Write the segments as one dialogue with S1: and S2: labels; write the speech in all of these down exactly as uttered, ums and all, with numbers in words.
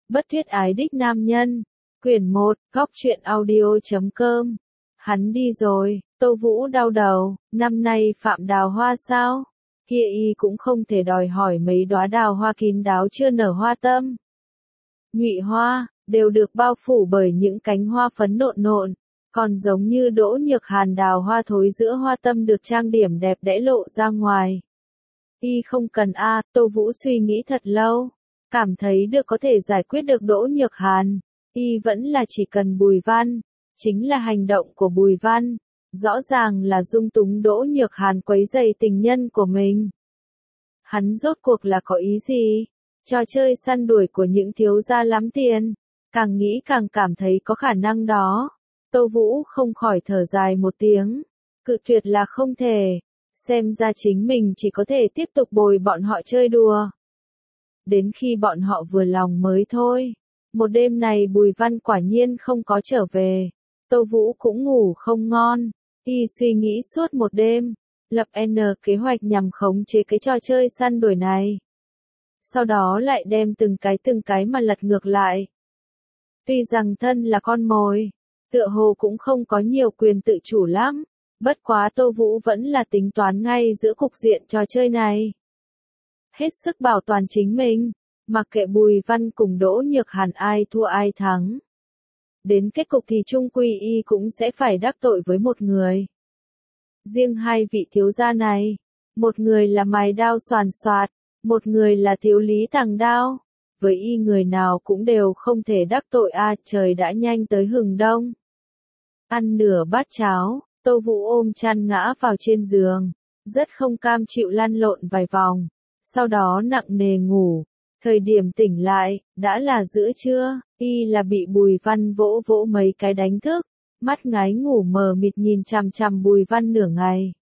S1: Bất thuyết ái đích nam nhân. Quyển một, góc truyện audio chấm com. Hắn đi rồi, Tô Vũ đau đầu, năm nay phạm đào hoa sao? Kia y cũng không thể đòi hỏi mấy đóa đào hoa kín đáo chưa nở hoa tâm. Nhụy hoa, đều được bao phủ bởi những cánh hoa phấn nộn nộn, còn giống như Đỗ Nhược Hàn đào hoa thối giữa hoa tâm được trang điểm đẹp đẽ lộ ra ngoài. Y không cần a, à, Tô Vũ suy nghĩ thật lâu, cảm thấy được có thể giải quyết được Đỗ Nhược Hàn. Y vẫn là chỉ cần Bùi Văn, chính là hành động của Bùi Văn, rõ ràng là dung túng Đỗ Nhược Hàn quấy rầy tình nhân của mình. Hắn rốt cuộc là có ý gì? Trò chơi săn đuổi của những thiếu gia lắm tiền, càng nghĩ càng cảm thấy có khả năng đó. Tô Vũ không khỏi thở dài một tiếng, cự tuyệt là không thể, xem ra chính mình chỉ có thể tiếp tục bồi bọn họ chơi đùa. Đến khi bọn họ vừa lòng mới thôi. Một đêm này Bùi Văn quả nhiên không có trở về, Tô Vũ cũng ngủ không ngon, y suy nghĩ suốt một đêm, lập N kế hoạch nhằm khống chế cái trò chơi săn đuổi này. Sau đó lại đem từng cái từng cái mà lật ngược lại. Tuy rằng thân là con mồi, tựa hồ cũng không có nhiều quyền tự chủ lắm, bất quá Tô Vũ vẫn là tính toán ngay giữa cục diện trò chơi này. Hết sức bảo toàn chính mình, mặc kệ Bùi Văn cùng Đỗ Nhược Hàn ai thua ai thắng. Đến kết cục thì chung quy y cũng sẽ phải đắc tội với một người. Riêng hai vị thiếu gia này, một người là mài đao xoàn xoạt, một người là thiếu lý tàng đao. Với y người nào cũng đều không thể đắc tội a, à, trời đã nhanh tới hừng đông. Ăn nửa bát cháo, Tô Vũ ôm chăn ngã vào trên giường, rất không cam chịu lăn lộn vài vòng, sau đó nặng nề ngủ. Thời điểm tỉnh lại, đã là giữa trưa, y là bị Bùi Văn vỗ vỗ mấy cái đánh thức, mắt ngái ngủ mờ mịt nhìn chằm chằm Bùi Văn nửa ngày.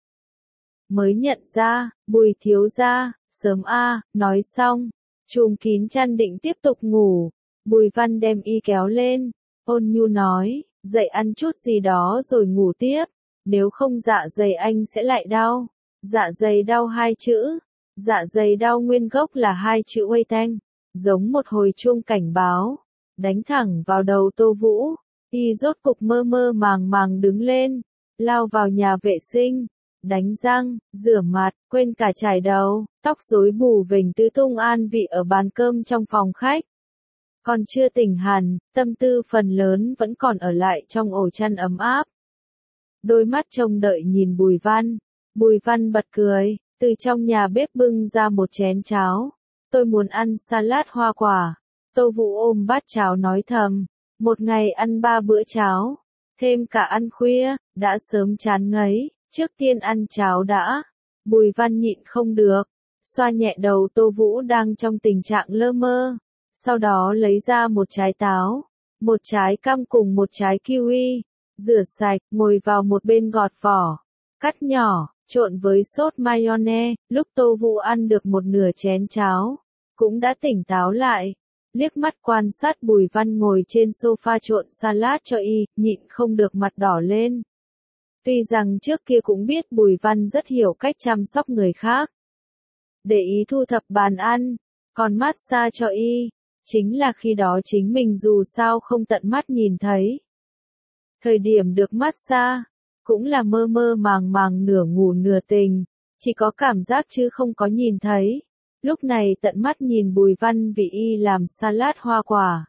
S1: Mới nhận ra, Bùi thiếu gia, sớm a, nói xong, trùm kín chăn định tiếp tục ngủ, Bùi Văn đem y kéo lên, ôn nhu nói, dậy ăn chút gì đó rồi ngủ tiếp, nếu không dạ dày anh sẽ lại đau. Dạ dày đau hai chữ. Dạ dày đau nguyên gốc là hai chữ uây tanh, giống một hồi chuông cảnh báo, đánh thẳng vào đầu Tô Vũ. Y rốt cục mơ mơ màng màng đứng lên, lao vào nhà vệ sinh, đánh răng, rửa mặt, quên cả chải đầu, tóc rối bù vểnh tứ tung an vị ở bàn cơm trong phòng khách. Còn chưa tỉnh hẳn, tâm tư phần lớn vẫn còn ở lại trong ổ chăn ấm áp. Đôi mắt trông đợi nhìn Bùi Văn, Bùi Văn bật cười. Từ trong nhà bếp bưng ra một chén cháo. Tôi muốn ăn salad hoa quả. Tô Vũ ôm bát cháo nói thầm. Một ngày ăn ba bữa cháo. Thêm cả ăn khuya, đã sớm chán ngấy. Trước tiên ăn cháo đã. Bùi Văn nhịn không được. Xoa nhẹ đầu Tô Vũ đang trong tình trạng lơ mơ. Sau đó lấy ra một trái táo. Một trái cam cùng một trái kiwi. Rửa sạch, ngồi vào một bên gọt vỏ. Cắt nhỏ. Trộn với sốt mayonnaise, lúc Tô Vũ ăn được một nửa chén cháo, cũng đã tỉnh táo lại, liếc mắt quan sát Bùi Văn ngồi trên sofa trộn salad cho y, nhịn không được mặt đỏ lên. Tuy rằng trước kia cũng biết Bùi Văn rất hiểu cách chăm sóc người khác, để ý thu thập bàn ăn, còn massage cho y, chính là khi đó chính mình dù sao không tận mắt nhìn thấy. Thời điểm được massage, cũng là mơ mơ màng màng nửa ngủ nửa tình, chỉ có cảm giác chứ không có nhìn thấy. Lúc này tận mắt nhìn Bùi Văn vì y làm salad hoa quả.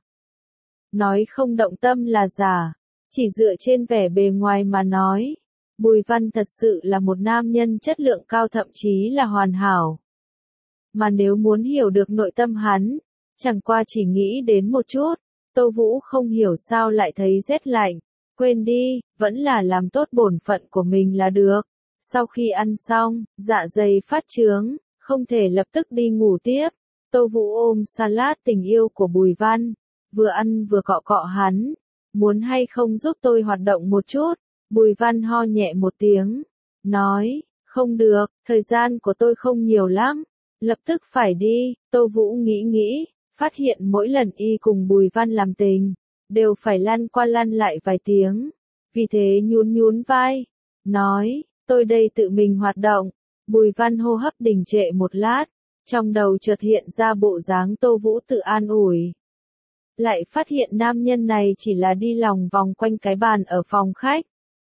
S1: Nói không động tâm là giả, chỉ dựa trên vẻ bề ngoài mà nói. Bùi Văn thật sự là một nam nhân chất lượng cao, thậm chí là hoàn hảo. Mà nếu muốn hiểu được nội tâm hắn, chẳng qua chỉ nghĩ đến một chút, Tô Vũ không hiểu sao lại thấy rét lạnh. Quên đi, vẫn là làm tốt bổn phận của mình là được. Sau khi ăn xong, dạ dày phát chướng, không thể lập tức đi ngủ tiếp. Tô Vũ ôm salad tình yêu của Bùi Văn, vừa ăn vừa cọ cọ hắn. Muốn hay không giúp tôi hoạt động một chút? Bùi Văn ho nhẹ một tiếng, nói, không được, thời gian của tôi không nhiều lắm. Lập tức phải đi. Tô Vũ nghĩ nghĩ, phát hiện mỗi lần y cùng Bùi Văn làm tình, đều phải lăn qua lăn lại vài tiếng. Vì thế nhún nhún vai, nói, tôi đây tự mình hoạt động. Bùi Văn hô hấp đình trệ một lát, trong đầu chợt hiện ra bộ dáng Tô Vũ tự an ủi. lại phát hiện nam nhân này chỉ là đi lòng vòng quanh cái bàn ở phòng khách.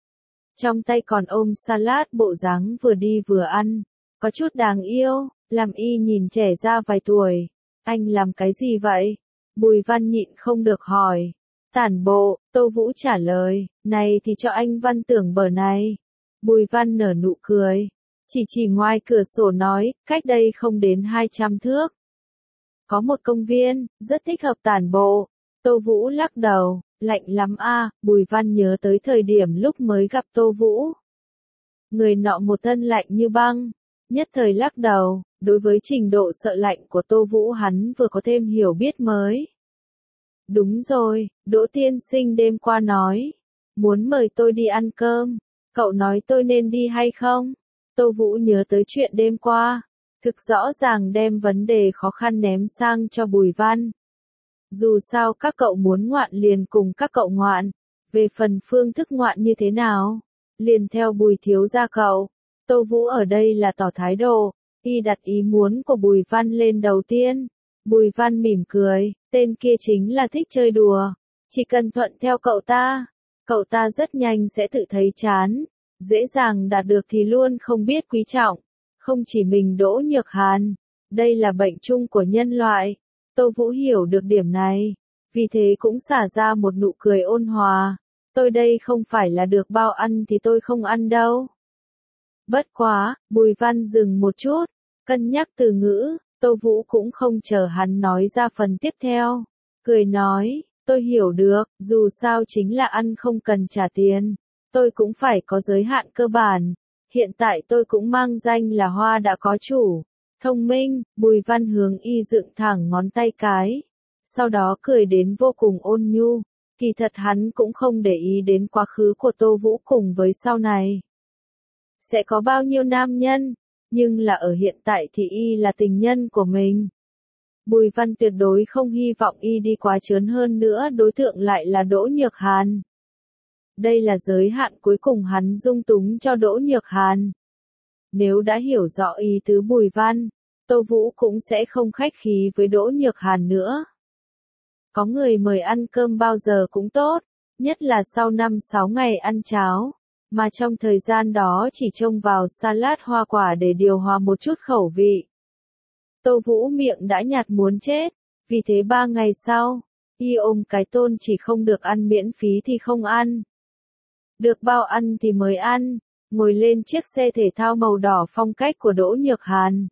S1: Trong tay còn ôm salad, bộ dáng vừa đi vừa ăn, có chút đáng yêu, làm y nhìn trẻ ra vài tuổi. Anh làm cái gì vậy? Bùi Văn nhịn không được hỏi. Tản bộ, Tô Vũ trả lời, này thì cho anh Văn Tưởng bờ này. Bùi Văn nở nụ cười, chỉ chỉ ngoài cửa sổ nói, cách đây không đến hai trăm thước. Có một công viên, rất thích hợp tản bộ. Tô Vũ lắc đầu, lạnh lắm a. Bùi Văn nhớ tới thời điểm lúc mới gặp Tô Vũ. Người nọ một thân lạnh như băng, nhất thời lắc đầu, đối với trình độ sợ lạnh của Tô Vũ hắn vừa có thêm hiểu biết mới. Đúng rồi, Đỗ tiên sinh đêm qua nói, muốn mời tôi đi ăn cơm, cậu nói tôi nên đi hay không? Tô Vũ nhớ tới chuyện đêm qua, thực rõ ràng đem vấn đề khó khăn ném sang cho Bùi Văn. Dù sao các cậu muốn ngoạn liền cùng các cậu ngoạn, về phần phương thức ngoạn như thế nào, liền theo Bùi thiếu gia cậu. Tô Vũ ở đây là tỏ thái độ, y đặt ý muốn của Bùi Văn lên đầu tiên. Bùi Văn mỉm cười, tên kia chính là thích chơi đùa, chỉ cần thuận theo cậu ta, cậu ta rất nhanh sẽ tự thấy chán, dễ dàng đạt được thì luôn không biết quý trọng. Không chỉ mình Đỗ Nhược Hàn, đây là bệnh chung của nhân loại. Tô Vũ hiểu được điểm này, vì thế cũng xả ra một nụ cười ôn hòa. Tôi đây không phải là được bao ăn thì tôi không ăn đâu. Bất quá, Bùi Văn dừng một chút, cân nhắc từ ngữ, Tô Vũ cũng không chờ hắn nói ra phần tiếp theo. Cười nói, tôi hiểu được, dù sao chính là ăn không cần trả tiền, tôi cũng phải có giới hạn cơ bản. Hiện tại tôi cũng mang danh là hoa đã có chủ. Thông minh, Bùi Văn hướng y dựng thẳng ngón tay cái. Sau đó cười đến vô cùng ôn nhu. Kỳ thật hắn cũng không để ý đến quá khứ của Tô Vũ cùng với sau này. Sẽ có bao nhiêu nam nhân, nhưng là ở hiện tại thì y là tình nhân của mình. Bùi Văn tuyệt đối không hy vọng y đi quá trớn hơn nữa, đối tượng lại là Đỗ Nhược Hàn. Đây là giới hạn cuối cùng hắn dung túng cho Đỗ Nhược Hàn. Nếu đã hiểu rõ ý tứ Bùi Văn, Tô Vũ cũng sẽ không khách khí với Đỗ Nhược Hàn nữa. Có người mời ăn cơm bao giờ cũng tốt, nhất là sau năm sáu ngày ăn cháo, mà trong thời gian đó chỉ trông vào salad hoa quả để điều hòa một chút khẩu vị. Tô Vũ miệng đã nhạt muốn chết, vì thế ba ngày sau, y ôm cái tôn chỉ không được ăn miễn phí thì không ăn. Được bao ăn thì mới ăn, ngồi lên chiếc xe thể thao màu đỏ phong cách của Đỗ Nhược Hàn.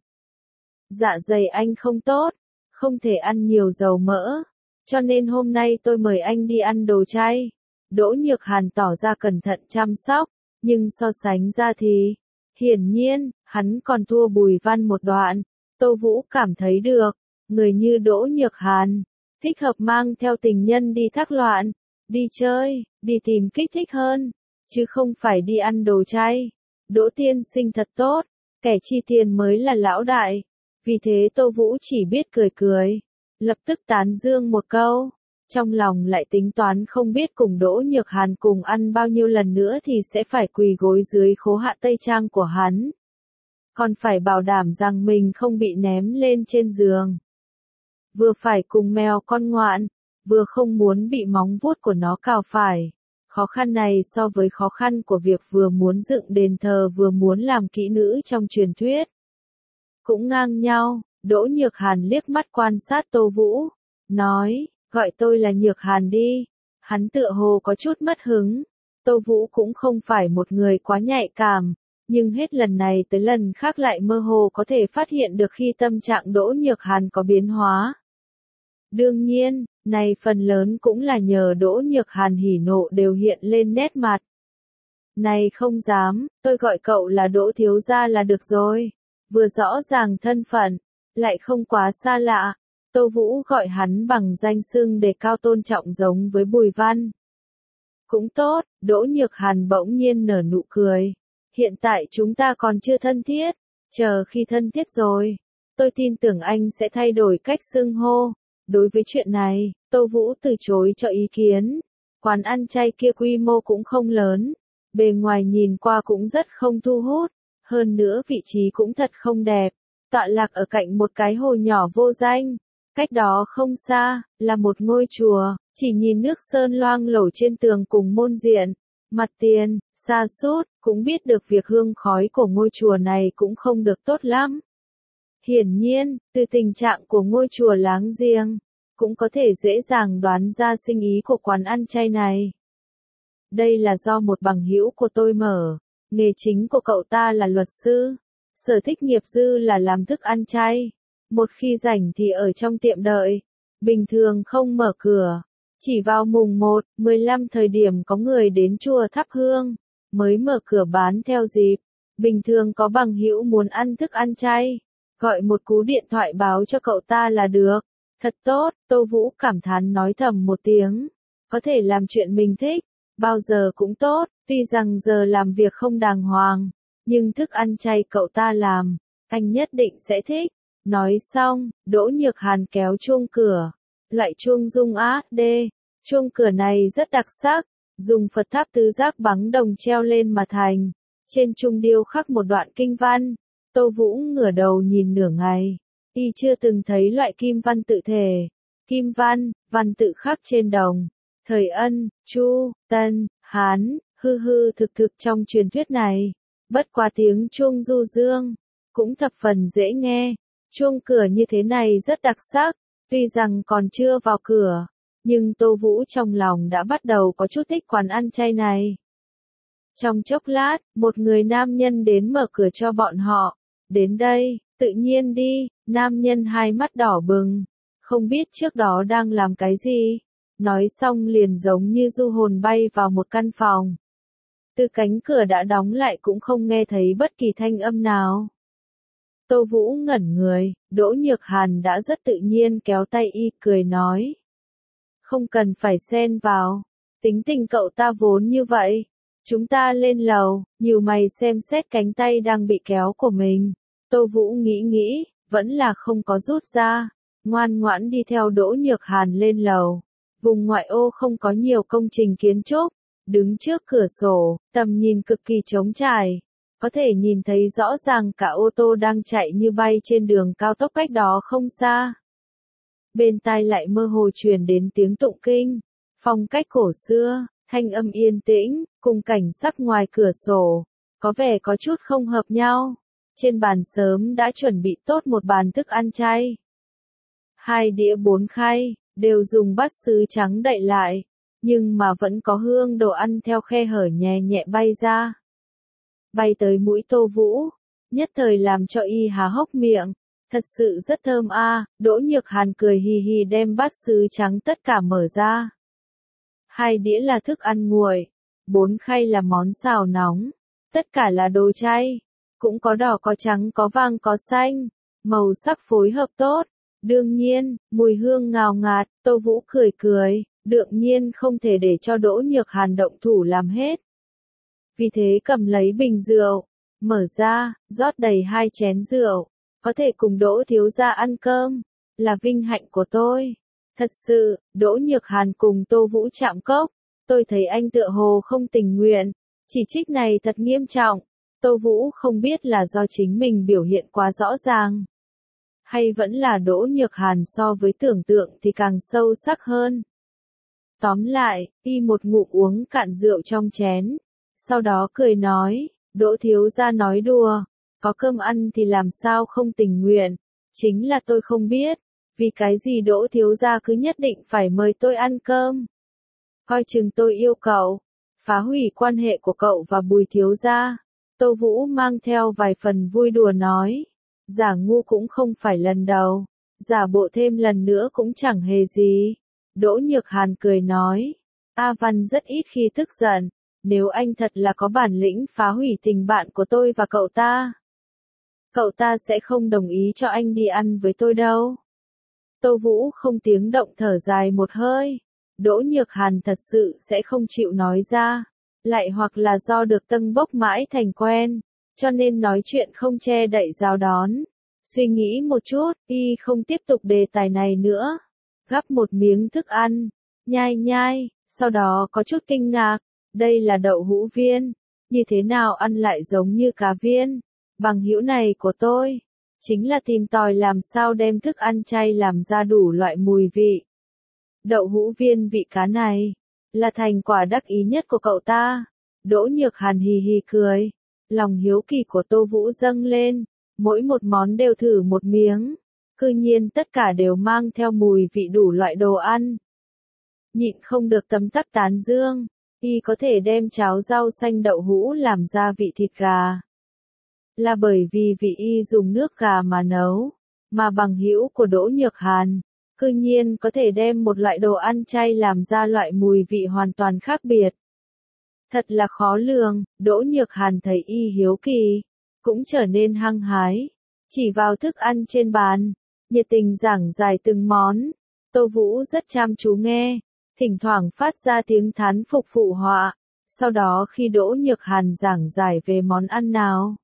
S1: Dạ dày anh không tốt, không thể ăn nhiều dầu mỡ, cho nên hôm nay tôi mời anh đi ăn đồ chay. Đỗ Nhược Hàn tỏ ra cẩn thận chăm sóc, nhưng so sánh ra thì, hiển nhiên, hắn còn thua Bùi Văn một đoạn. Tô Vũ cảm thấy được, người như Đỗ Nhược Hàn, thích hợp mang theo tình nhân đi thác loạn, đi chơi, đi tìm kích thích hơn, chứ không phải đi ăn đồ chay. Đỗ tiên sinh thật tốt, kẻ chi tiền mới là lão đại. Vì thế Tô Vũ chỉ biết cười cười, lập tức tán dương một câu, trong lòng lại tính toán không biết cùng Đỗ Nhược Hàn cùng ăn bao nhiêu lần nữa thì sẽ phải quỳ gối dưới khố hạ tây trang của hắn. Còn phải bảo đảm rằng mình không bị ném lên trên giường. Vừa phải cùng mèo con ngoạn, vừa không muốn bị móng vuốt của nó cào phải. Khó khăn này so với khó khăn của việc vừa muốn dựng đền thờ vừa muốn làm kỹ nữ trong truyền thuyết. Cũng ngang nhau, Đỗ Nhược Hàn liếc mắt quan sát Tô Vũ, nói, gọi tôi là Nhược Hàn đi. Hắn tựa hồ có chút mất hứng. Tô Vũ cũng không phải một người quá nhạy cảm, nhưng hết lần này tới lần khác lại mơ hồ có thể phát hiện được khi tâm trạng Đỗ Nhược Hàn có biến hóa. Đương nhiên, này phần lớn cũng là nhờ Đỗ Nhược Hàn hỉ nộ đều hiện lên nét mặt. Này không dám, tôi gọi cậu là Đỗ thiếu gia là được rồi. Vừa rõ ràng thân phận, lại không quá xa lạ. Tô Vũ gọi hắn bằng danh xưng để cao tôn trọng giống với Bùi Văn. Cũng tốt, Đỗ Nhược Hàn bỗng nhiên nở nụ cười. Hiện tại chúng ta còn chưa thân thiết, chờ khi thân thiết rồi, tôi tin tưởng anh sẽ thay đổi cách xưng hô. Đối với chuyện này, Tô Vũ từ chối cho ý kiến. Quán ăn chay kia quy mô cũng không lớn, bề ngoài nhìn qua cũng rất không thu hút, hơn nữa vị trí cũng thật không đẹp, tọa lạc ở cạnh một cái hồ nhỏ vô danh. Cách đó không xa, là một ngôi chùa, chỉ nhìn nước sơn loang lổ trên tường cùng môn diện, mặt tiền, xa sút cũng biết được việc hương khói của ngôi chùa này cũng không được tốt lắm. Hiển nhiên, từ tình trạng của ngôi chùa láng giềng, cũng có thể dễ dàng đoán ra sinh ý của quán ăn chay này. Đây là do một bằng hữu của tôi mở, nghề chính của cậu ta là luật sư, sở thích nghiệp dư là làm thức ăn chay. Một khi rảnh thì ở trong tiệm đợi, bình thường không mở cửa, chỉ vào mùng một, mười lăm thời điểm có người đến chùa thắp hương, mới mở cửa bán theo dịp. Bình thường có bằng hữu muốn ăn thức ăn chay, gọi một cú điện thoại báo cho cậu ta là được. Thật tốt, Tô Vũ cảm thán nói thầm một tiếng, có thể làm chuyện mình thích, bao giờ cũng tốt, tuy rằng giờ làm việc không đàng hoàng, nhưng thức ăn chay cậu ta làm, anh nhất định sẽ thích. Nói xong, Đỗ Nhược Hàn kéo chuông cửa, loại chuông rung a đê, chuông cửa này rất đặc sắc, dùng Phật tháp tứ giác bắn đồng treo lên mà thành, trên chuông điêu khắc một đoạn kinh văn. Tô Vũ ngửa đầu nhìn nửa ngày, y chưa từng thấy loại kim văn tự thể, kim văn, văn tự khắc trên đồng, thời Ân, Chu, Tân, Hán, hư hư thực thực trong truyền thuyết này, bất quá tiếng chuông du dương, cũng thập phần dễ nghe. Chuông cửa như thế này rất đặc sắc, tuy rằng còn chưa vào cửa, nhưng Tô Vũ trong lòng đã bắt đầu có chút thích quán ăn chay này. Trong chốc lát, một người nam nhân đến mở cửa cho bọn họ. Đến đây, tự nhiên đi, nam nhân hai mắt đỏ bừng, không biết trước đó đang làm cái gì. Nói xong liền giống như du hồn bay vào một căn phòng. Từ cánh cửa đã đóng lại cũng không nghe thấy bất kỳ thanh âm nào. Tô Vũ ngẩn người, Đỗ Nhược Hàn đã rất tự nhiên kéo tay y cười nói. Không cần phải xen vào, tính tình cậu ta vốn như vậy. Chúng ta lên lầu, nhiều mày xem xét cánh tay đang bị kéo của mình. Tô Vũ nghĩ nghĩ, vẫn là không có rút ra, ngoan ngoãn đi theo Đỗ Nhược Hàn lên lầu. Vùng ngoại ô không có nhiều công trình kiến trúc, đứng trước cửa sổ, tầm nhìn cực kỳ trống trải. Có thể nhìn thấy rõ ràng cả ô tô đang chạy như bay trên đường cao tốc cách đó không xa. Bên tai lại mơ hồ truyền đến tiếng tụng kinh, phong cách cổ xưa, thanh âm yên tĩnh, cùng cảnh sắc ngoài cửa sổ, có vẻ có chút không hợp nhau. Trên bàn sớm đã chuẩn bị tốt một bàn thức ăn chay. Hai đĩa bốn khay, đều dùng bát sứ trắng đậy lại, nhưng mà vẫn có hương đồ ăn theo khe hở nhẹ nhẹ bay ra. Bay tới mũi Tô Vũ, nhất thời làm cho y há hốc miệng, thật sự rất thơm a. À. Đỗ Nhược Hàn cười hì hì đem bát sứ trắng tất cả mở ra. Hai đĩa là thức ăn nguội, bốn khay là món xào nóng, tất cả là đồ chay, cũng có đỏ có trắng có vàng có xanh, màu sắc phối hợp tốt. Đương nhiên, mùi hương ngào ngạt, Tô Vũ cười cười, đương nhiên không thể để cho Đỗ Nhược Hàn động thủ làm hết. Vì thế cầm lấy bình rượu, mở ra, rót đầy hai chén rượu, có thể cùng Đỗ thiếu gia ăn cơm, là vinh hạnh của tôi. Thật sự, Đỗ Nhược Hàn cùng Tô Vũ chạm cốc, tôi thấy anh tựa hồ không tình nguyện, chỉ trích này thật nghiêm trọng. Tô Vũ không biết là do chính mình biểu hiện quá rõ ràng, hay vẫn là Đỗ Nhược Hàn so với tưởng tượng thì càng sâu sắc hơn. Tóm lại, y một ngụm uống cạn rượu trong chén, sau đó cười nói, Đỗ thiếu gia nói đùa, có cơm ăn thì làm sao không tình nguyện, chính là tôi không biết, vì cái gì Đỗ thiếu gia cứ nhất định phải mời tôi ăn cơm. Coi chừng tôi yêu cậu, phá hủy quan hệ của cậu và Bùi thiếu gia. Tô Vũ mang theo vài phần vui đùa nói, giả ngu cũng không phải lần đầu, giả bộ thêm lần nữa cũng chẳng hề gì. Đỗ Nhược Hàn cười nói, A Văn rất ít khi tức giận, nếu anh thật là có bản lĩnh phá hủy tình bạn của tôi và cậu ta, cậu ta sẽ không đồng ý cho anh đi ăn với tôi đâu. Tô Vũ không tiếng động thở dài một hơi, Đỗ Nhược Hàn thật sự sẽ không chịu nói ra, lại hoặc là do được tâng bốc mãi thành quen, cho nên nói chuyện không che đậy rào đón. Suy nghĩ một chút, y không tiếp tục đề tài này nữa. Gắp một miếng thức ăn, nhai nhai, sau đó có chút kinh ngạc, đây là đậu hũ viên, như thế nào ăn lại giống như cá viên, bằng hữu này của tôi, chính là tìm tòi làm sao đem thức ăn chay làm ra đủ loại mùi vị. Đậu hũ viên vị cá này, là thành quả đắc ý nhất của cậu ta. Đỗ Nhược Hàn hì hì cười, lòng hiếu kỳ của Tô Vũ dâng lên, mỗi một món đều thử một miếng, cư nhiên tất cả đều mang theo mùi vị đủ loại đồ ăn. Nhịn không được tấm tắc tán dương, y có thể đem cháo rau xanh đậu hũ làm ra vị thịt gà. Là bởi vì vị y dùng nước gà mà nấu, mà bằng hữu của Đỗ Nhược Hàn, cư nhiên có thể đem một loại đồ ăn chay làm ra loại mùi vị hoàn toàn khác biệt. Thật là khó lường, Đỗ Nhược Hàn thấy y hiếu kỳ, cũng trở nên hăng hái, chỉ vào thức ăn trên bàn, nhiệt tình giảng giải từng món. Tô Vũ rất chăm chú nghe, thỉnh thoảng phát ra tiếng thán phục phụ họa, sau đó khi Đỗ Nhược Hàn giảng giải về món ăn nào,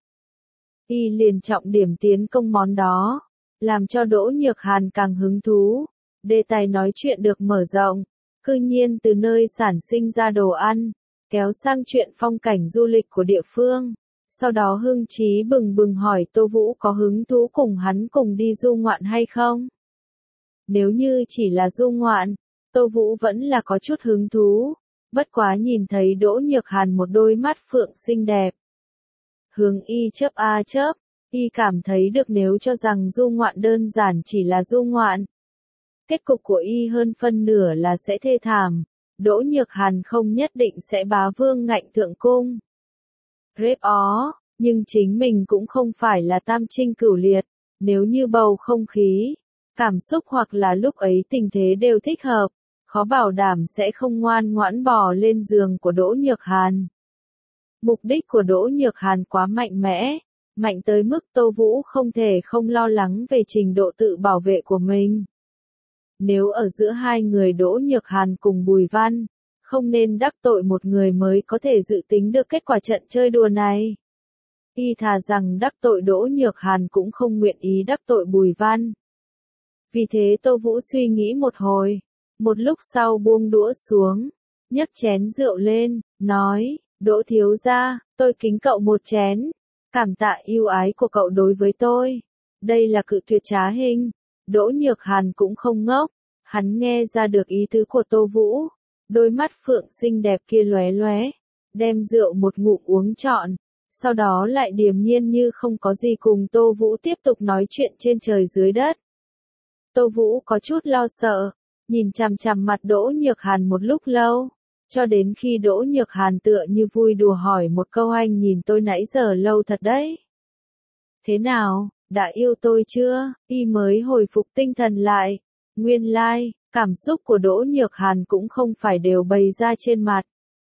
S1: y liền trọng điểm tiến công món đó, làm cho Đỗ Nhược Hàn càng hứng thú, đề tài nói chuyện được mở rộng, cư nhiên từ nơi sản sinh ra đồ ăn, kéo sang chuyện phong cảnh du lịch của địa phương. Sau đó hưng trí bừng bừng hỏi Tô Vũ có hứng thú cùng hắn cùng đi du ngoạn hay không. Nếu như chỉ là du ngoạn, Tô Vũ vẫn là có chút hứng thú, bất quá nhìn thấy Đỗ Nhược Hàn một đôi mắt phượng xinh đẹp. Hướng y chớp a chớp, y cảm thấy được nếu cho rằng du ngoạn đơn giản chỉ là du ngoạn. Kết cục của y hơn phân nửa là sẽ thê thảm, Đỗ Nhược Hàn không nhất định sẽ bá vương ngạnh thượng cung. Rếp ó, nhưng chính mình cũng không phải là tam trinh cửu liệt, nếu như bầu không khí, cảm xúc hoặc là lúc ấy tình thế đều thích hợp, khó bảo đảm sẽ không ngoan ngoãn bò lên giường của Đỗ Nhược Hàn. Mục đích của Đỗ Nhược Hàn quá mạnh mẽ, mạnh tới mức Tô Vũ không thể không lo lắng về trình độ tự bảo vệ của mình. Nếu ở giữa hai người Đỗ Nhược Hàn cùng Bùi Văn, không nên đắc tội một người mới có thể dự tính được kết quả trận chơi đùa này. Y thà rằng đắc tội Đỗ Nhược Hàn cũng không nguyện ý đắc tội Bùi Văn. Vì thế Tô Vũ suy nghĩ một hồi, một lúc sau buông đũa xuống, nhấc chén rượu lên, nói, Đỗ thiếu gia, tôi kính cậu một chén, cảm tạ yêu ái của cậu đối với tôi. Đây là cự tuyệt trá hình. Đỗ Nhược Hàn cũng không ngốc, hắn nghe ra được ý tứ của Tô Vũ, đôi mắt phượng xinh đẹp kia lóe lóe, đem rượu một ngụm uống trọn, sau đó lại điềm nhiên như không có gì cùng Tô Vũ tiếp tục nói chuyện trên trời dưới đất. Tô Vũ có chút lo sợ, nhìn chằm chằm mặt Đỗ Nhược Hàn một lúc lâu, cho đến khi Đỗ Nhược Hàn tựa như vui đùa hỏi một câu anh nhìn tôi nãy giờ lâu thật đấy. Thế nào, đã yêu tôi chưa? Y mới hồi phục tinh thần lại. Nguyên lai, like, cảm xúc của Đỗ Nhược Hàn cũng không phải đều bày ra trên mặt.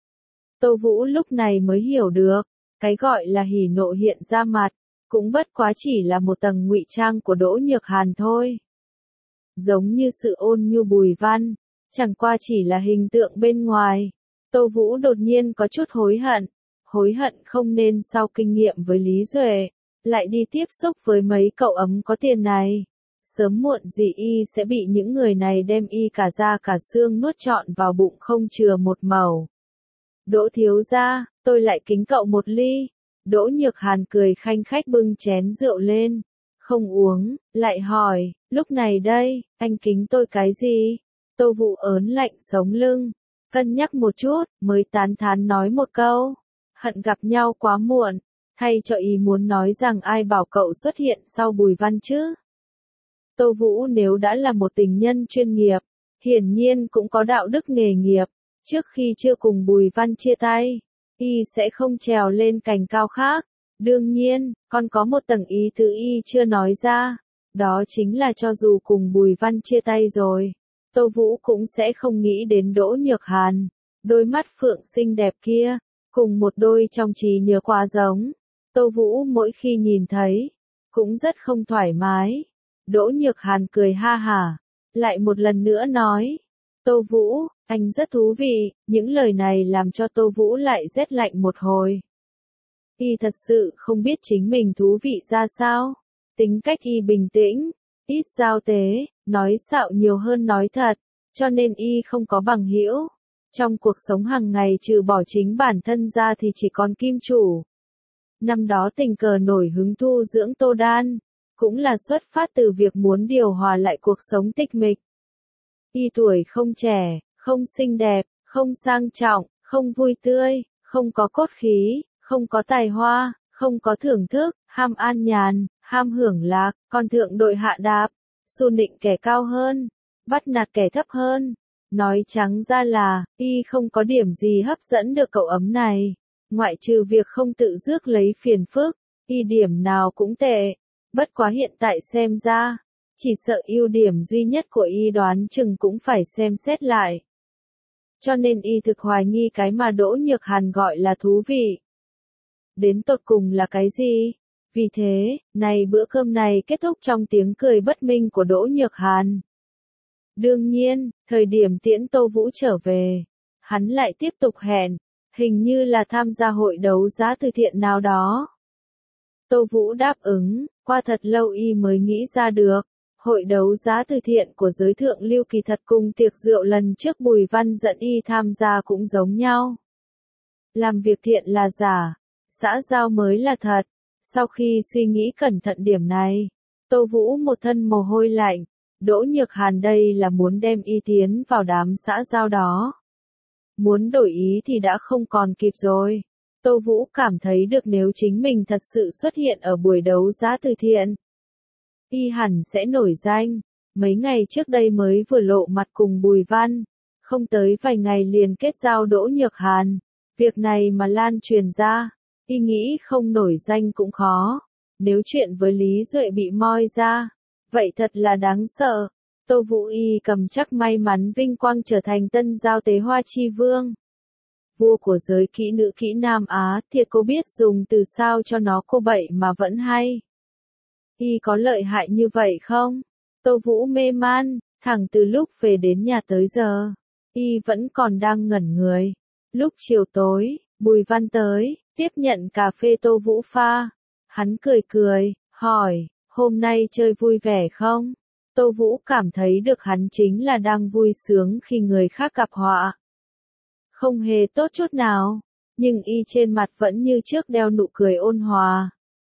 S1: Tô Vũ lúc này mới hiểu được, cái gọi là hỉ nộ hiện ra mặt, cũng bất quá chỉ là một tầng ngụy trang của Đỗ Nhược Hàn thôi. Giống như sự ôn nhu Bùi Văn, chẳng qua chỉ là hình tượng bên ngoài. Tô Vũ đột nhiên có chút hối hận, hối hận không nên sau kinh nghiệm với Lý Duệ, lại đi tiếp xúc với mấy cậu ấm có tiền này. Sớm muộn gì y sẽ bị những người này đem y cả da cả xương nuốt trọn vào bụng không chừa một mẩu. Đỗ thiếu gia, tôi lại kính cậu một ly. Đỗ Nhược Hàn cười khanh khách bưng chén rượu lên, không uống, lại hỏi, lúc này đây, anh kính tôi cái gì? Tô Vũ ớn lạnh sống lưng, cân nhắc một chút, mới tán thán nói một câu, hận gặp nhau quá muộn, thay cho ý muốn nói rằng ai bảo cậu xuất hiện sau Bùi Văn chứ? Tô Vũ nếu đã là một tình nhân chuyên nghiệp, hiển nhiên cũng có đạo đức nghề nghiệp, trước khi chưa cùng Bùi Văn chia tay, y sẽ không trèo lên cành cao khác. Đương nhiên, còn có một tầng ý tứ y chưa nói ra, đó chính là cho dù cùng Bùi Văn chia tay rồi, Tô Vũ cũng sẽ không nghĩ đến Đỗ Nhược Hàn, đôi mắt phượng xinh đẹp kia, cùng một đôi trong trí nhớ quá giống. Tô Vũ mỗi khi nhìn thấy, cũng rất không thoải mái. Đỗ Nhược Hàn cười ha hả, lại một lần nữa nói, Tô Vũ, anh rất thú vị. Những lời này làm cho Tô Vũ lại rét lạnh một hồi. Y thật sự không biết chính mình thú vị ra sao. Tính cách y bình tĩnh, ít giao tế, nói xạo nhiều hơn nói thật, cho nên y không có bằng hữu. Trong cuộc sống hàng ngày trừ bỏ chính bản thân ra thì chỉ còn Kim Chủ. Năm đó tình cờ nổi hứng thu dưỡng Tô Đan, cũng là xuất phát từ việc muốn điều hòa lại cuộc sống tịch mịch. Y tuổi không trẻ, không xinh đẹp, không sang trọng, không vui tươi, không có cốt khí, không có tài hoa, không có thưởng thức, ham an nhàn, ham hưởng lạc, còn thượng đội hạ đạp, xu nịnh kẻ cao hơn, bắt nạt kẻ thấp hơn. Nói trắng ra là, y không có điểm gì hấp dẫn được cậu ấm này, ngoại trừ việc không tự rước lấy phiền phức, y điểm nào cũng tệ. Bất quá hiện tại xem ra, chỉ sợ ưu điểm duy nhất của y đoán chừng cũng phải xem xét lại. Cho nên y thực hoài nghi cái mà Đỗ Nhược Hàn gọi là thú vị. Đến tột cùng là cái gì? Vì thế, này bữa cơm này kết thúc trong tiếng cười bất minh của Đỗ Nhược Hàn. Đương nhiên, thời điểm tiễn Tô Vũ trở về, hắn lại tiếp tục hẹn, hình như là tham gia hội đấu giá từ thiện nào đó. Tô Vũ đáp ứng, qua thật lâu y mới nghĩ ra được, hội đấu giá từ thiện của giới thượng lưu kỳ thật cùng tiệc rượu lần trước Bùi Văn dẫn y tham gia cũng giống nhau. Làm việc thiện là giả, xã giao mới là thật. Sau khi suy nghĩ cẩn thận điểm này, Tô Vũ một thân mồ hôi lạnh, Đỗ Nhược Hàn đây là muốn đem y tiến vào đám xã giao đó. Muốn đổi ý thì đã không còn kịp rồi. Tô Vũ cảm thấy được nếu chính mình thật sự xuất hiện ở buổi đấu giá từ thiện, y hẳn sẽ nổi danh. Mấy ngày trước đây mới vừa lộ mặt cùng Bùi Văn, không tới vài ngày liền kết giao Đỗ Nhược Hàn. Việc này mà lan truyền ra, y nghĩ không nổi danh cũng khó. Nếu chuyện với Lý Duệ bị moi ra, vậy thật là đáng sợ. Tô Vũ y cầm chắc may mắn vinh quang trở thành tân giao tế hoa chi vương. Vua của giới kỹ nữ kỹ Nam Á, thiệt cô biết dùng từ sao cho nó cô bậy mà vẫn hay. Y có lợi hại như vậy không? Tô Vũ mê man, thẳng từ lúc về đến nhà tới giờ, y vẫn còn đang ngẩn người. Lúc chiều tối, Bùi Văn tới, tiếp nhận cà phê Tô Vũ pha. Hắn cười cười, hỏi, hôm nay chơi vui vẻ không? Tô Vũ cảm thấy được hắn chính là đang vui sướng khi người khác gặp họa. Không hề tốt chút nào, nhưng y trên mặt vẫn như trước đeo nụ cười ôn hòa.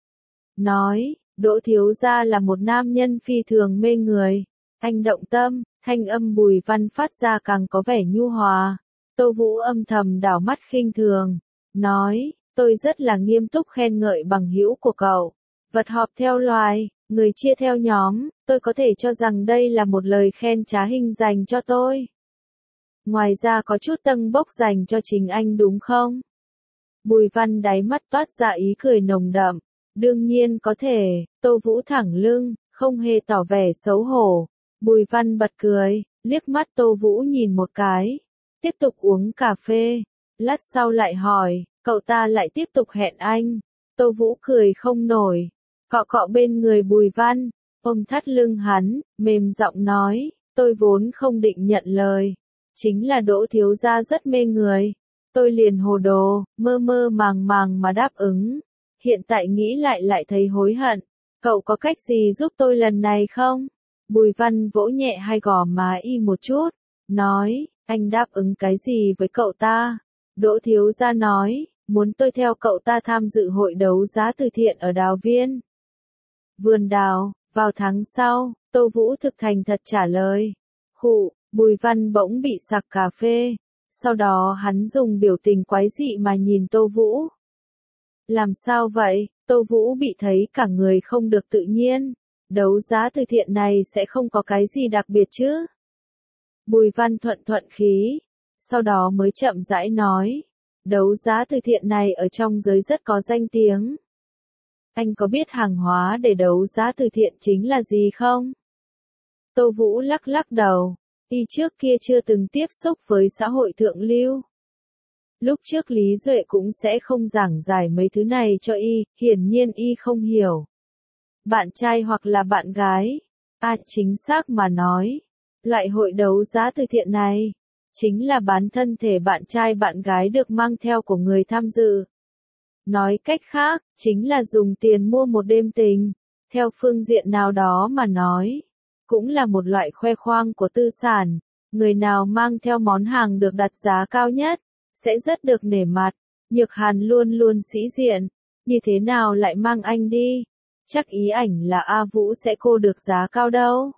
S1: Nói, Đỗ thiếu gia là một nam nhân phi thường mê người. Anh động tâm, thanh âm Bùi Văn phát ra càng có vẻ nhu hòa. Tô Vũ âm thầm đảo mắt khinh thường, nói, tôi rất là nghiêm túc khen ngợi bằng hữu của cậu. Vật họp theo loài, người chia theo nhóm, tôi có thể cho rằng đây là một lời khen trá hình dành cho tôi. Ngoài ra có chút tâng bốc dành cho chính anh đúng không? Bùi Văn đáy mắt toát ra ý cười nồng đậm. Đương nhiên có thể, Tô Vũ thẳng lưng, không hề tỏ vẻ xấu hổ. Bùi Văn bật cười, liếc mắt Tô Vũ nhìn một cái. Tiếp tục uống cà phê. Lát sau lại hỏi, cậu ta lại tiếp tục hẹn anh. Tô Vũ cười không nổi. Cọ cọ bên người Bùi Văn, ôm thắt lưng hắn, mềm giọng nói, tôi vốn không định nhận lời. Chính là Đỗ thiếu gia rất mê người. Tôi liền hồ đồ, mơ mơ màng màng mà đáp ứng. Hiện tại nghĩ lại lại thấy hối hận. Cậu có cách gì giúp tôi lần này không? Bùi Văn vỗ nhẹ hai gò má y một chút. Nói, anh đáp ứng cái gì với cậu ta? Đỗ thiếu gia nói, muốn tôi theo cậu ta tham dự hội đấu giá từ thiện ở Đào Viên. Vườn đào, vào tháng sau, Tô Vũ thực thành thật trả lời. Khụ, Bùi Văn bỗng bị sặc cà phê. Sau đó hắn dùng biểu tình quái dị mà nhìn Tô Vũ. Làm sao vậy? Tô Vũ bị thấy cả người không được tự nhiên. Đấu giá từ thiện này sẽ không có cái gì đặc biệt chứ? Bùi Văn thuận thuận khí. Sau đó mới chậm rãi nói. Đấu giá từ thiện này ở trong giới rất có danh tiếng. Anh có biết hàng hóa để đấu giá từ thiện chính là gì không? Tô Vũ lắc lắc đầu. Y trước kia chưa từng tiếp xúc với xã hội thượng lưu. Lúc trước Lý Duệ cũng sẽ không giảng giải mấy thứ này cho y, hiển nhiên y không hiểu. Bạn trai hoặc là bạn gái? À, chính xác mà nói. Loại hội đấu giá từ thiện này, chính là bán thân thể bạn trai bạn gái được mang theo của người tham dự. Nói cách khác, chính là dùng tiền mua một đêm tình. Theo phương diện nào đó mà nói, cũng là một loại khoe khoang của tư sản. Người nào mang theo món hàng được đặt giá cao nhất, sẽ rất được nể mặt. Nhược Hàn luôn luôn sĩ diện. Như thế nào lại mang anh đi? chắc ý ảnh là A Vũ sẽ cô được giá cao đâu.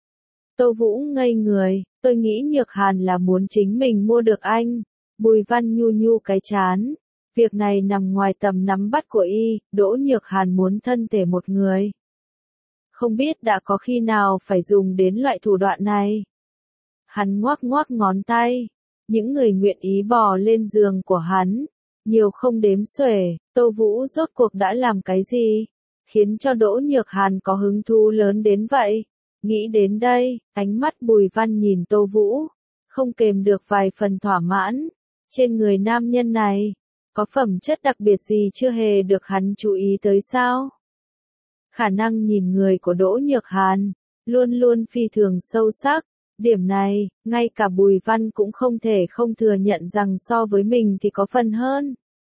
S1: Tô Vũ ngây người, tôi nghĩ Nhược Hàn là muốn chính mình mua được anh. Bùi Văn nhu nhu cái chán. Việc này nằm ngoài tầm nắm bắt của y, Đỗ Nhược Hàn muốn thân thể một người. Không biết đã có khi nào phải dùng đến loại thủ đoạn này. Hắn ngoắc ngoắc ngón tay. Những người nguyện ý bò lên giường của hắn. Nhiều không đếm xuể, Tô Vũ rốt cuộc đã làm cái gì? Khiến cho Đỗ Nhược Hàn có hứng thú lớn đến vậy. Nghĩ đến đây, ánh mắt Bùi Văn nhìn Tô Vũ. Không kềm được vài phần thỏa mãn. Trên người nam nhân này, có phẩm chất đặc biệt gì chưa hề được hắn chú ý tới sao? Khả năng nhìn người của Đỗ Nhược Hàn, luôn luôn phi thường sâu sắc. Điểm này, ngay cả Bùi Văn cũng không thể không thừa nhận rằng so với mình thì có phần hơn.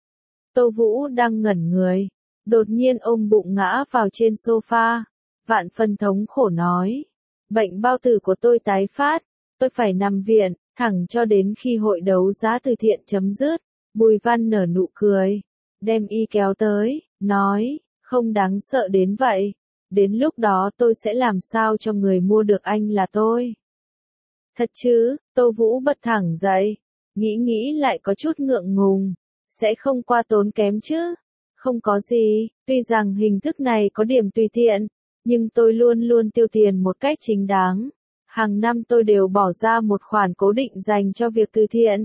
S1: Tô Vũ đang ngẩn người, đột nhiên ôm bụng ngã vào trên sofa, vạn phần thống khổ nói. Bệnh bao tử của tôi tái phát, tôi phải nằm viện, thẳng cho đến khi hội đấu giá từ thiện chấm dứt. Bùi Văn nở nụ cười, đem y kéo tới, nói, không đáng sợ đến vậy. Đến lúc đó tôi sẽ làm sao cho người mua được anh là tôi. Thật chứ, Tô Vũ bật thẳng dậy, nghĩ nghĩ lại có chút ngượng ngùng, sẽ không qua tốn kém chứ. Không có gì, tuy rằng hình thức này có điểm tùy tiện, nhưng tôi luôn luôn tiêu tiền một cách chính đáng. Hàng năm tôi đều bỏ ra một khoản cố định dành cho việc từ thiện.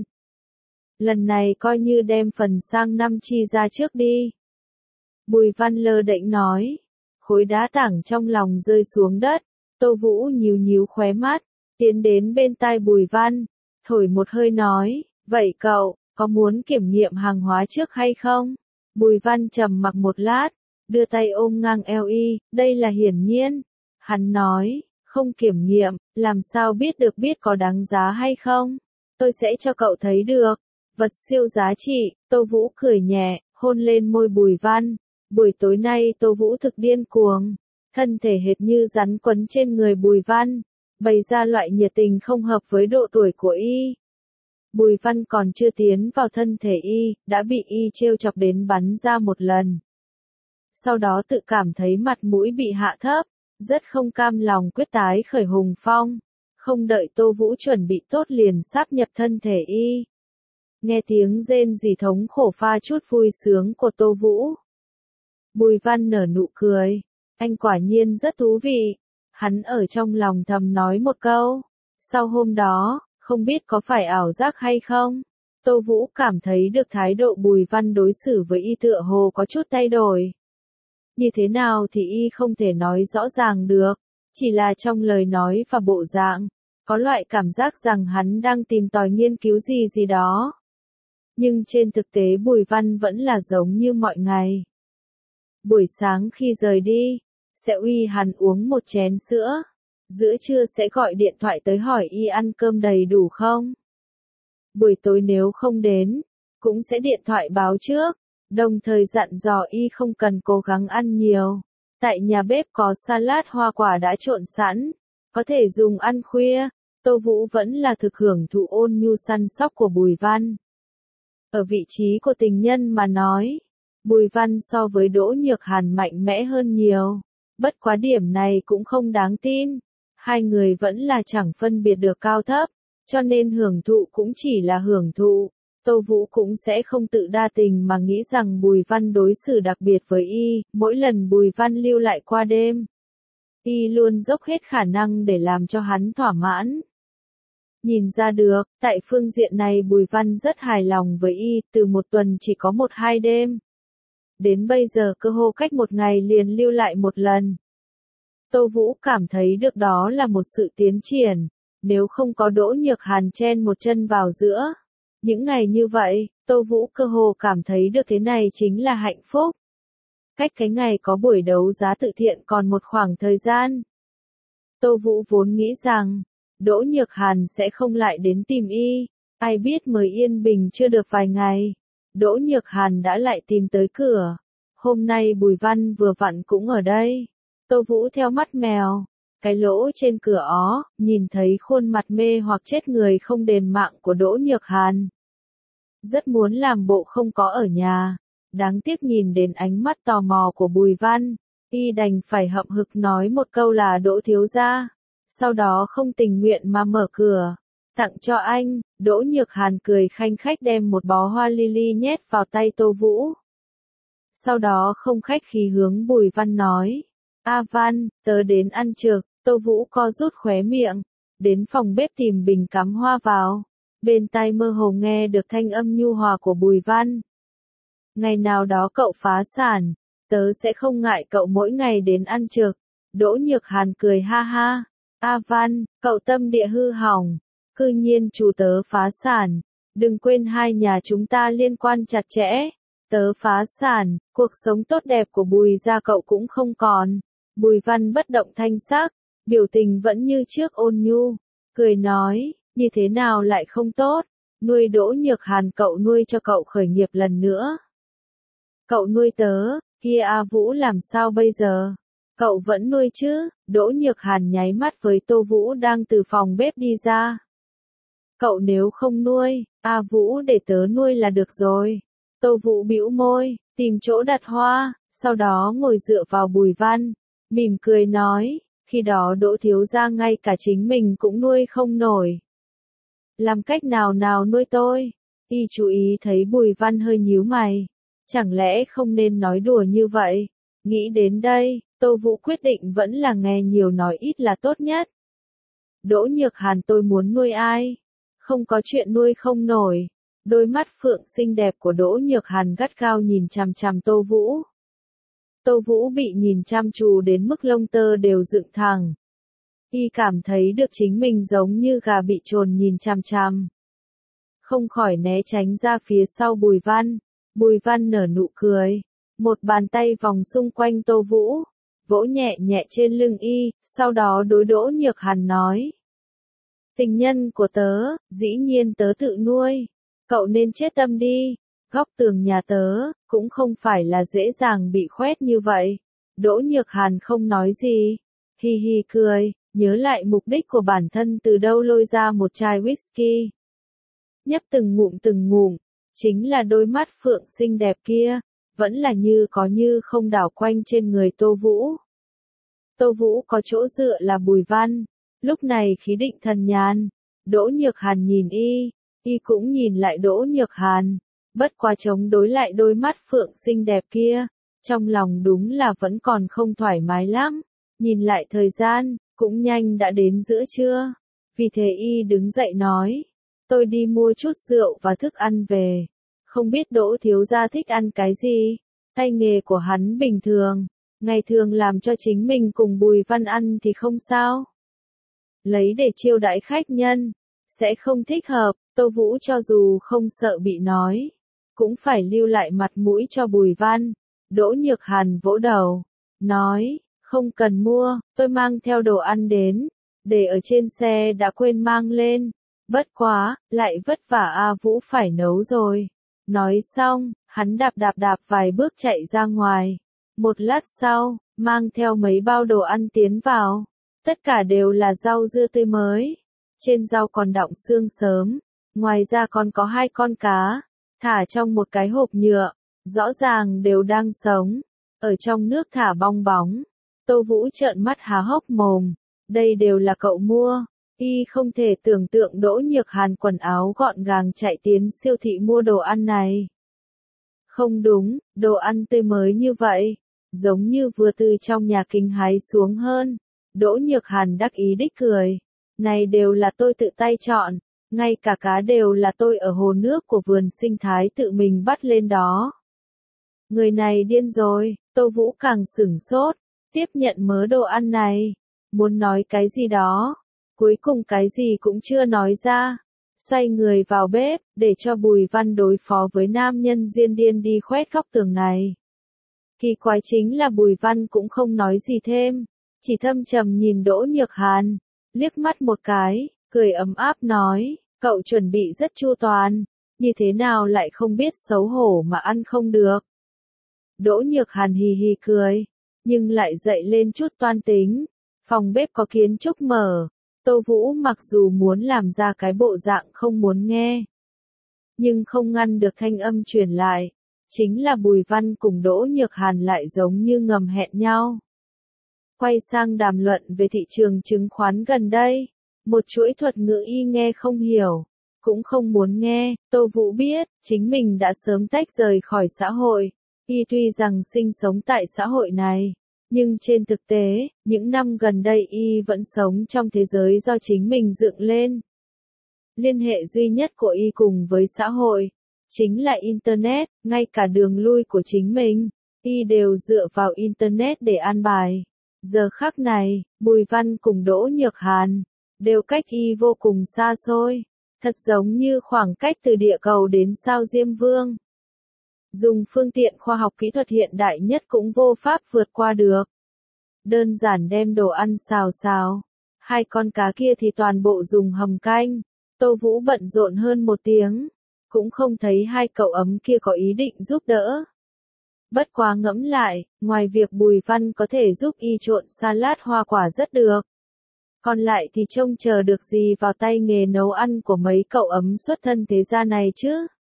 S1: Lần này coi như đem phần sang năm chi ra trước đi. Bùi Văn lơ đễnh nói. Khối đá tảng trong lòng rơi xuống đất. Tô Vũ nhíu nhíu khóe mắt, tiến đến bên tai Bùi Văn, thổi một hơi nói, vậy cậu, có muốn kiểm nghiệm hàng hóa trước hay không? Bùi Văn trầm mặc một lát, đưa tay ôm ngang eo y, đây là hiển nhiên. Hắn nói, không kiểm nghiệm, làm sao biết được biết có đáng giá hay không? Tôi sẽ cho cậu thấy được. Vật siêu giá trị, Tô Vũ cười nhẹ, hôn lên môi Bùi Văn. Buổi tối nay Tô Vũ thực điên cuồng, thân thể hệt như rắn quấn trên người Bùi Văn, bày ra loại nhiệt tình không hợp với độ tuổi của y. Bùi Văn còn chưa tiến vào thân thể y, đã bị y trêu chọc đến bắn ra một lần. Sau đó tự cảm thấy mặt mũi bị hạ thấp, rất không cam lòng quyết tái khởi hùng phong, không đợi Tô Vũ chuẩn bị tốt liền sáp nhập thân thể y. Nghe tiếng rên rỉ thống khổ pha chút vui sướng của Tô Vũ. Bùi Văn nở nụ cười, anh quả nhiên rất thú vị. Hắn ở trong lòng thầm nói một câu. Sau hôm đó, không biết có phải ảo giác hay không, Tô Vũ cảm thấy được thái độ Bùi Văn đối xử với y tựa hồ có chút thay đổi. Như thế nào thì y không thể nói rõ ràng được, chỉ là trong lời nói và bộ dạng, có loại cảm giác rằng hắn đang tìm tòi nghiên cứu gì gì đó. Nhưng trên thực tế Bùi Văn vẫn là giống như mọi ngày. Buổi sáng khi rời đi, sẽ uy hắn uống một chén sữa. Giữa trưa sẽ gọi điện thoại tới hỏi y ăn cơm đầy đủ không. Buổi tối nếu không đến, cũng sẽ điện thoại báo trước, đồng thời dặn dò y không cần cố gắng ăn nhiều. Tại nhà bếp có salad hoa quả đã trộn sẵn, có thể dùng ăn khuya. Tô Vũ vẫn là thực hưởng thụ ôn nhu săn sóc của Bùi Văn. Ở vị trí của tình nhân mà nói, Bùi Văn so với Đỗ Nhược Hàn mạnh mẽ hơn nhiều. Bất quá điểm này cũng không đáng tin. Hai người vẫn là chẳng phân biệt được cao thấp, cho nên hưởng thụ cũng chỉ là hưởng thụ. Tô Vũ cũng sẽ không tự đa tình mà nghĩ rằng Bùi Văn đối xử đặc biệt với y, mỗi lần Bùi Văn lưu lại qua đêm. Y luôn dốc hết khả năng để làm cho hắn thỏa mãn. Nhìn ra được, tại phương diện này Bùi Văn rất hài lòng với y, từ một tuần chỉ có một hai đêm. Đến bây giờ cơ hồ cách một ngày liền lưu lại một lần. Tô Vũ cảm thấy được đó là một sự tiến triển, nếu không có Đỗ Nhược Hàn chen một chân vào giữa. Những ngày như vậy, Tô Vũ cơ hồ cảm thấy được thế này chính là hạnh phúc. Cách cái ngày có buổi đấu giá tự thiện còn một khoảng thời gian. Tô Vũ vốn nghĩ rằng, Đỗ Nhược Hàn sẽ không lại đến tìm y, ai biết mới yên bình chưa được vài ngày. Đỗ Nhược Hàn đã lại tìm tới cửa. Hôm nay Bùi Văn vừa vặn cũng ở đây. Tô Vũ theo mắt mèo, cái lỗ trên cửa ó, nhìn thấy khuôn mặt mê hoặc chết người không đền mạng của Đỗ Nhược Hàn. Rất muốn làm bộ không có ở nhà, đáng tiếc nhìn đến ánh mắt tò mò của Bùi Văn, Y đành phải hậm hực nói một câu là Đỗ thiếu gia, sau đó không tình nguyện mà mở cửa, tặng cho anh. Đỗ Nhược Hàn cười khanh khách đem một bó hoa lily nhét vào tay Tô Vũ. Sau đó không khách khí hướng Bùi Văn nói, A Văn, tớ đến ăn trực. Tô Vũ co rút khóe miệng, đến phòng bếp tìm bình cắm hoa vào, bên tai mơ hồ nghe được thanh âm nhu hòa của Bùi Văn. Ngày nào đó cậu phá sản, tớ sẽ không ngại cậu mỗi ngày đến ăn trực. Đỗ Nhược Hàn cười ha ha, A Văn, cậu tâm địa hư hỏng, cư nhiên chủ tớ phá sản, đừng quên hai nhà chúng ta liên quan chặt chẽ. Tớ phá sản, cuộc sống tốt đẹp của Bùi gia cậu cũng không còn. Bùi Văn bất động thanh sắc, biểu tình vẫn như trước ôn nhu, cười nói, như thế nào lại không tốt, nuôi Đỗ Nhược Hàn cậu nuôi cho cậu khởi nghiệp lần nữa. Cậu nuôi tớ, kia A Vũ làm sao bây giờ? Cậu vẫn nuôi chứ? Đỗ Nhược Hàn nháy mắt với Tô Vũ đang từ phòng bếp đi ra. Cậu nếu không nuôi, A Vũ để tớ nuôi là được rồi. Tô Vũ bĩu môi, tìm chỗ đặt hoa, sau đó ngồi dựa vào Bùi Văn, mỉm cười nói, khi đó Đỗ thiếu gia ngay cả chính mình cũng nuôi không nổi. Làm cách nào nào nuôi tôi? Y chú ý thấy Bùi Văn hơi nhíu mày. Chẳng lẽ không nên nói đùa như vậy? Nghĩ đến đây, Tô Vũ quyết định vẫn là nghe nhiều nói ít là tốt nhất. Đỗ Nhược Hàn tôi muốn nuôi ai? Không có chuyện nuôi không nổi. Đôi mắt phượng xinh đẹp của Đỗ Nhược Hàn gắt gao nhìn chằm chằm Tô Vũ. Tô Vũ bị nhìn chăm chú đến mức lông tơ đều dựng thẳng. Y cảm thấy được chính mình giống như gà bị trồn nhìn chằm chằm. Không khỏi né tránh ra phía sau Bùi Văn. Bùi Văn nở nụ cười. Một bàn tay vòng xung quanh Tô Vũ, vỗ nhẹ nhẹ trên lưng Y, sau đó đối Đỗ Nhược Hàn nói. Tình nhân của tớ, dĩ nhiên tớ tự nuôi. Cậu nên chết tâm đi. Góc tường nhà tớ, cũng không phải là dễ dàng bị khoét như vậy. Đỗ Nhược Hàn không nói gì. Hi hi cười, nhớ lại mục đích của bản thân từ đâu lôi ra một chai whisky. Nhấp từng ngụm từng ngụm, chính là đôi mắt phượng xinh đẹp kia, vẫn là như có như không đảo quanh trên người Tô Vũ. Tô Vũ có chỗ dựa là Bùi Văn, lúc này khí định thần nhàn. Đỗ Nhược Hàn nhìn Y, Y cũng nhìn lại Đỗ Nhược Hàn, bất quá chống đối lại đôi mắt phượng xinh đẹp kia, trong lòng đúng là vẫn còn không thoải mái lắm. Nhìn lại thời gian, cũng nhanh đã đến giữa trưa, vì thế Y đứng dậy nói, tôi đi mua chút rượu và thức ăn về, không biết Đỗ thiếu gia thích ăn cái gì, tay nghề của hắn bình thường, ngày thường làm cho chính mình cùng Bùi Văn ăn thì không sao. Lấy để chiêu đãi khách nhân, sẽ không thích hợp. Tô Vũ cho dù không sợ bị nói, cũng phải lưu lại mặt mũi cho Bùi Văn. Đỗ Nhược Hàn vỗ đầu, nói, không cần mua, tôi mang theo đồ ăn đến, để ở trên xe đã quên mang lên. Bất quá, lại vất vả A Vũ phải nấu rồi. Nói xong, hắn đạp đạp đạp vài bước chạy ra ngoài. Một lát sau, mang theo mấy bao đồ ăn tiến vào. Tất cả đều là rau dưa tươi mới. Trên rau còn đọng xương sớm. Ngoài ra còn có hai con cá, thả trong một cái hộp nhựa, rõ ràng đều đang sống, ở trong nước thả bong bóng. Tô Vũ trợn mắt há hốc mồm, đây đều là cậu mua. Y không thể tưởng tượng Đỗ Nhược Hàn quần áo gọn gàng chạy tiến siêu thị mua đồ ăn này. Không đúng, đồ ăn tươi mới như vậy, giống như vừa từ trong nhà kinh hái xuống hơn. Đỗ Nhược Hàn đắc ý đích cười, này đều là tôi tự tay chọn. Ngay cả cá đều là tôi ở hồ nước của vườn sinh thái tự mình bắt lên đó. Người này điên rồi, Tô Vũ càng sửng sốt, tiếp nhận mớ đồ ăn này, muốn nói cái gì đó, cuối cùng cái gì cũng chưa nói ra, xoay người vào bếp, để cho Bùi Văn đối phó với nam nhân diên điên đi khoét góc tường này. Kỳ quái chính là Bùi Văn cũng không nói gì thêm, chỉ thâm trầm nhìn Đỗ Nhược Hàn, liếc mắt một cái, cười ấm áp nói, cậu chuẩn bị rất chu toàn, như thế nào lại không biết xấu hổ mà ăn không được. Đỗ Nhược Hàn hì hì cười, nhưng lại dậy lên chút toan tính, phòng bếp có kiến trúc mở, Tô Vũ mặc dù muốn làm ra cái bộ dạng không muốn nghe, nhưng không ngăn được thanh âm truyền lại, chính là Bùi Văn cùng Đỗ Nhược Hàn lại giống như ngầm hẹn nhau. Quay sang đàm luận về thị trường chứng khoán gần đây. Một chuỗi thuật ngữ y nghe không hiểu, cũng không muốn nghe. Tô Vũ biết, chính mình đã sớm tách rời khỏi xã hội. Y tuy rằng sinh sống tại xã hội này, nhưng trên thực tế, những năm gần đây Y vẫn sống trong thế giới do chính mình dựng lên. Liên hệ duy nhất của Y cùng với xã hội, chính là Internet, ngay cả đường lui của chính mình, Y đều dựa vào Internet để an bài. Giờ khắc này, Bùi Văn cùng Đỗ Nhược Hàn, đều cách Y vô cùng xa xôi, thật giống như khoảng cách từ địa cầu đến sao Diêm Vương. Dùng phương tiện khoa học kỹ thuật hiện đại nhất cũng vô pháp vượt qua được. Đơn giản đem đồ ăn xào xào, hai con cá kia thì toàn bộ dùng hầm canh. Tô Vũ bận rộn hơn một tiếng, cũng không thấy hai cậu ấm kia có ý định giúp đỡ. Bất quá ngẫm lại, ngoài việc Bùi Văn có thể giúp Y trộn salad hoa quả rất được, còn lại thì trông chờ được gì vào tay nghề nấu ăn của mấy cậu ấm xuất thân thế gia này chứ.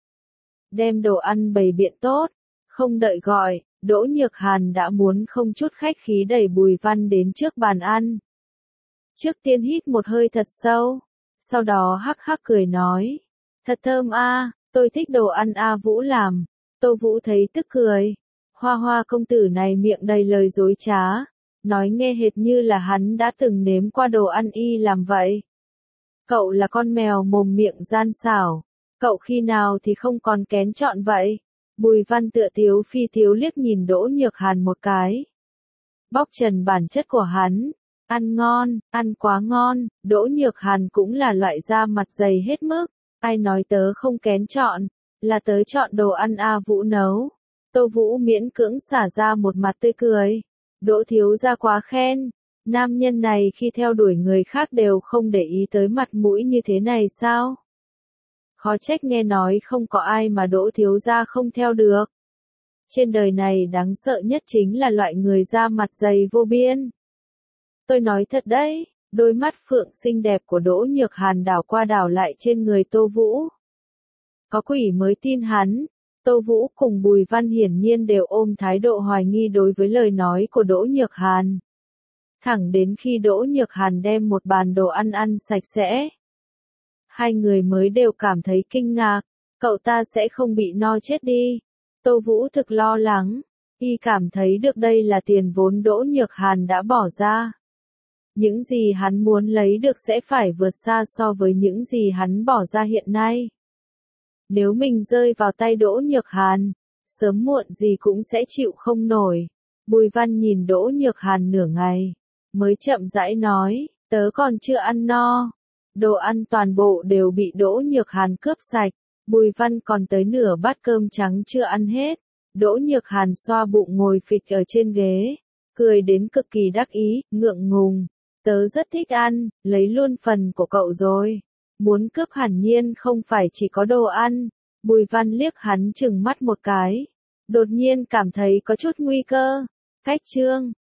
S1: Đem đồ ăn bày biện tốt, không đợi gọi, Đỗ Nhược Hàn đã muốn không chút khách khí đẩy Bùi Văn đến trước bàn ăn. Trước tiên hít một hơi thật sâu, sau đó hắc hắc cười nói, thật thơm a, tôi thích đồ ăn A Vũ làm. Tô Vũ thấy tức cười, Hoa Hoa công tử này miệng đầy lời dối trá, nói nghe hệt như là hắn đã từng nếm qua đồ ăn Y làm vậy. Cậu là con mèo mồm miệng gian xảo, cậu khi nào thì không còn kén chọn vậy? Bùi Văn tựa tiếu phi tiếu liếc nhìn Đỗ Nhược Hàn một cái. Bóc trần bản chất của hắn, ăn ngon, ăn quá ngon. Đỗ Nhược Hàn cũng là loại da mặt dày hết mức, ai nói tớ không kén chọn, là tớ chọn đồ ăn A Vũ nấu. Tô Vũ miễn cưỡng xả ra một mặt tươi cười. Đỗ thiếu gia quá khen, nam nhân này khi theo đuổi người khác đều không để ý tới mặt mũi như thế này sao? Khó trách nghe nói không có ai mà Đỗ thiếu gia không theo được. Trên đời này đáng sợ nhất chính là loại người da mặt dày vô biên. Tôi nói thật đấy, đôi mắt phượng xinh đẹp của Đỗ Nhược Hàn đảo qua đảo lại trên người Tô Vũ. Có quỷ mới tin hắn. Tô Vũ cùng Bùi Văn hiển nhiên đều ôm thái độ hoài nghi đối với lời nói của Đỗ Nhược Hàn. Thẳng đến khi Đỗ Nhược Hàn đem một bàn đồ ăn ăn sạch sẽ, hai người mới đều cảm thấy kinh ngạc, cậu ta sẽ không bị no chết đi. Tô Vũ thực lo lắng, y cảm thấy được đây là tiền vốn Đỗ Nhược Hàn đã bỏ ra. Những gì hắn muốn lấy được sẽ phải vượt xa so với những gì hắn bỏ ra hiện nay. Nếu mình rơi vào tay Đỗ Nhược Hàn, sớm muộn gì cũng sẽ chịu không nổi. Bùi Văn nhìn Đỗ Nhược Hàn nửa ngày, mới chậm rãi nói, tớ còn chưa ăn no. Đồ ăn toàn bộ đều bị Đỗ Nhược Hàn cướp sạch, Bùi Văn còn tới nửa bát cơm trắng chưa ăn hết. Đỗ Nhược Hàn xoa bụng ngồi phịch ở trên ghế, cười đến cực kỳ đắc ý, ngượng ngùng. Tớ rất thích ăn, lấy luôn phần của cậu rồi. Muốn cướp hẳn nhiên không phải chỉ có đồ ăn. Bùi Văn liếc hắn chừng mắt một cái, đột nhiên cảm thấy có chút nguy cơ. Cách chương